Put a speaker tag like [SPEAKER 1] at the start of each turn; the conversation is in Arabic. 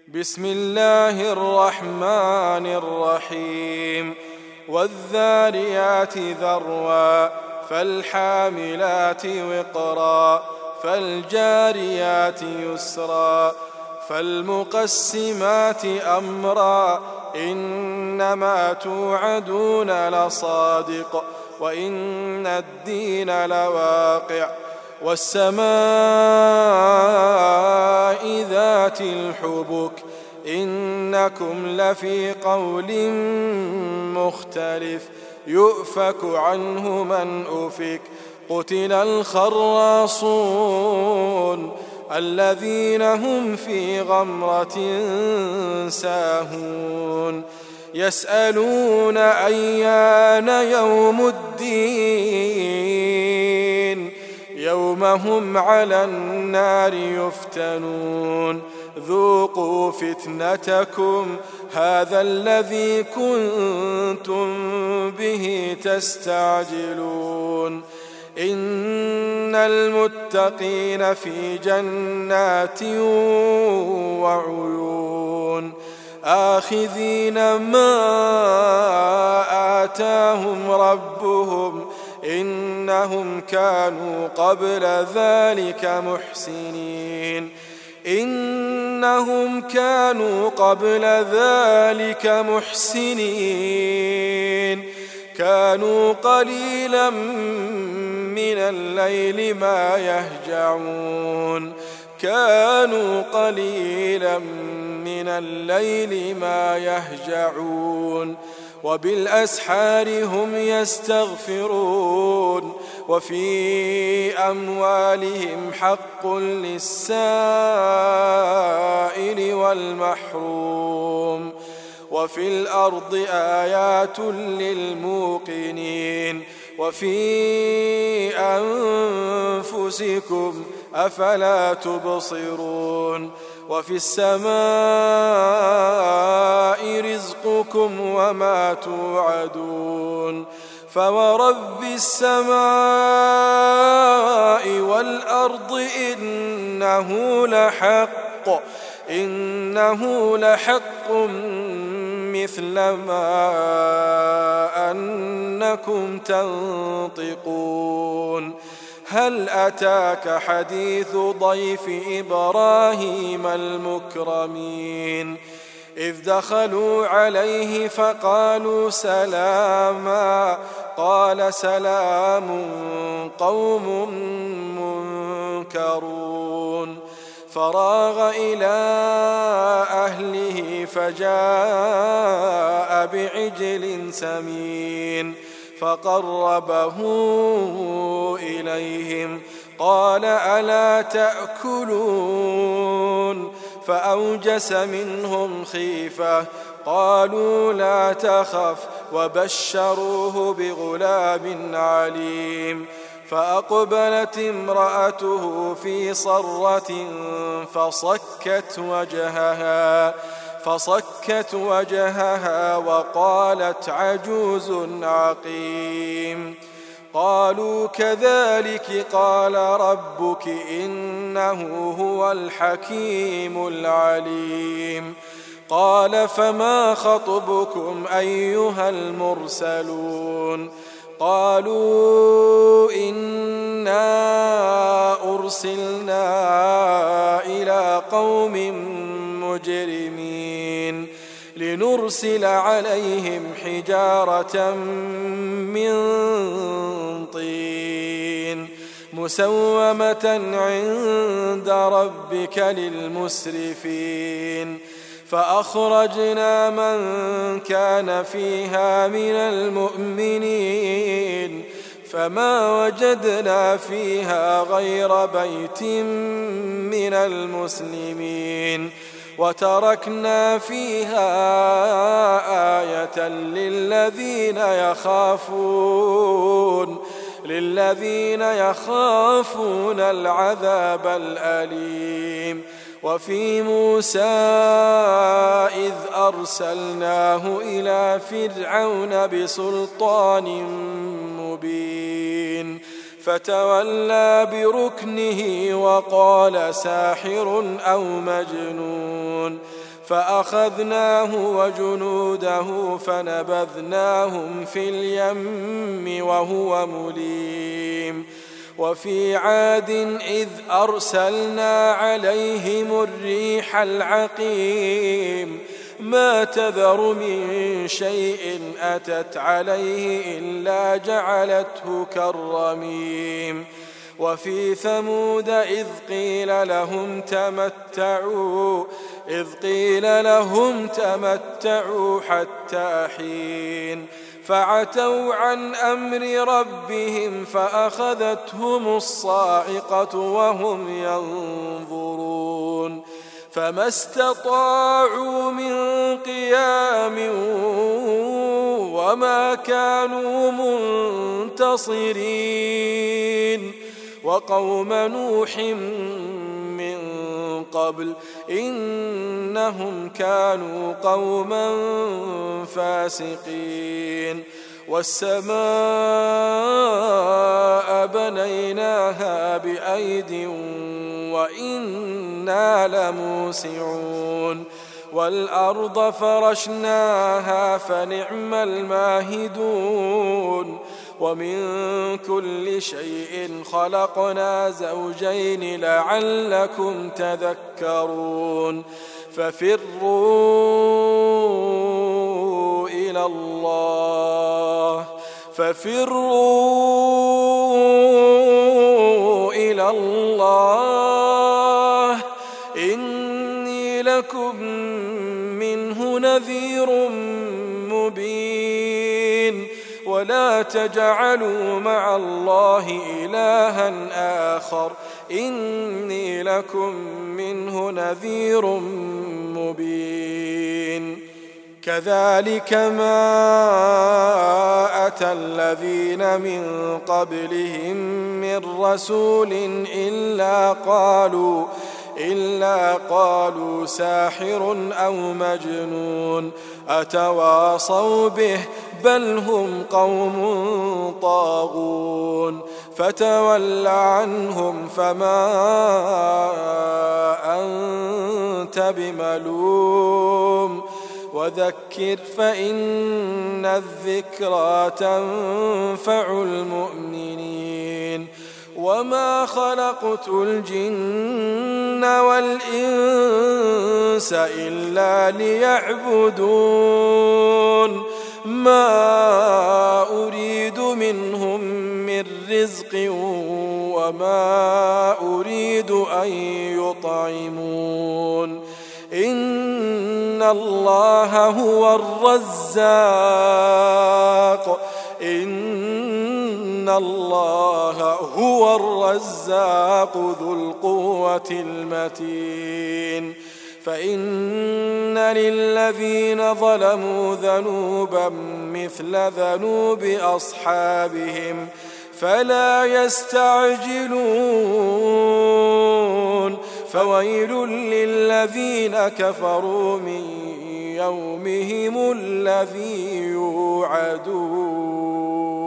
[SPEAKER 1] بسم الله الرحمن الرحيم والذاريات ذروا فالحاملات وقرا فالجاريات يسرا فالمقسمات أمرا إنما توعدون لصادق وإن الدين لواقع والسماء ذات الحبك إنكم لفي قول مختلف يؤفك عنه من أفك قتل الخراصون الذين هم في غمرة ساهون يسألون أيان يوم الدين يوم هم على النار يفتنون ذوقوا فتنتكم هذا الذي كنتم به تستعجلون إن المتقين في جنات وعيون آخذين ما آتاهم ربهم إنهم كانوا قبل ذلك محسنين كانوا قليلا من الليل ما يهجعون وبالأسحار هم يستغفرون وفي أموالهم حق للسائل والمحروم وفي الأرض آيات للموقنين وفي أنفسكم أفلا تبصرون وفي السماء رزقكم وما توعدون فورب السماء والأرض إنه لحق مثل ما أنكم تنطقون هل أتاك حديث ضيف إبراهيم المكرمين إذ دخلوا عليه فقالوا سلاما قال سلام قوم منكرون فراغ إلى أهله فجاء بعجل سمين فقربه إليهم قال ألا تأكلون فأوجس منهم خيفة قالوا لا تخف وبشروه بغلام عليم فأقبلت امرأته في صرة فصكت وجهها وقالت عجوز عقيم قالوا كذلك قال ربك إنه هو الحكيم العليم قال فما خطبكم أيها المرسلون قالوا إنا أرسلنا إلى قوم مجرمين لنرسل عليهم حجارة من طين مسومة عند ربك للمسرفين فأخرجنا من كان فيها من المؤمنين فما وجدنا فيها غير بيت من المسلمين وتركنا فيها آية للذين يخافون العذاب الأليم وفي موسى إذ أرسلناه إلى فرعون بسلطان مبين فتولى بركنه وقال ساحر أو مجنون فأخذناه وجنوده فنبذناهم في اليم وهو مليم وفي عاد إذ أرسلنا عليهم الريح العقيم ما تذر من شيء أتت عليه إلا جعلته كالرميم وفي ثمود إذ قيل لهم تمتعوا حتى حين فعتوا عن أمر ربهم فأخذتهم الصاعقة وهم ينظرون فما استطاعوا من قيام وما كانوا منتصرين وقوم نوح من قبل إنهم كانوا قوما فاسقين والسماء بنيناها بأيد وإنا لموسعون والأرض فرشناها فنعم الماهدون ومن كل شيء خلقنا زوجين لعلكم تذكرون ففروا إلى الله إني لكم منه نذير مبين ولا تجعلوا مع الله إلها آخر إني لكم منه نذير مبين كذلك ما أتى الذين من قبلهم من رسول إلا قالوا ساحر أو مجنون أتواصوا به بل هم قوم طاغون فتول عنهم فما أنت بملوم وذكر فإن الذكرى تنفع المؤمنين وما خلقت الجن والإنس إلا ليعبدون ما أريد منهم من رزق وما أريد أن يطعمون إن الله هو الرزاق ذو القوة المتين فإن للذين ظلموا ذنوبا مثل ذنوب أصحابهم فلا يستعجلون فويل للذين كفروا من يومهم الذي يوعدون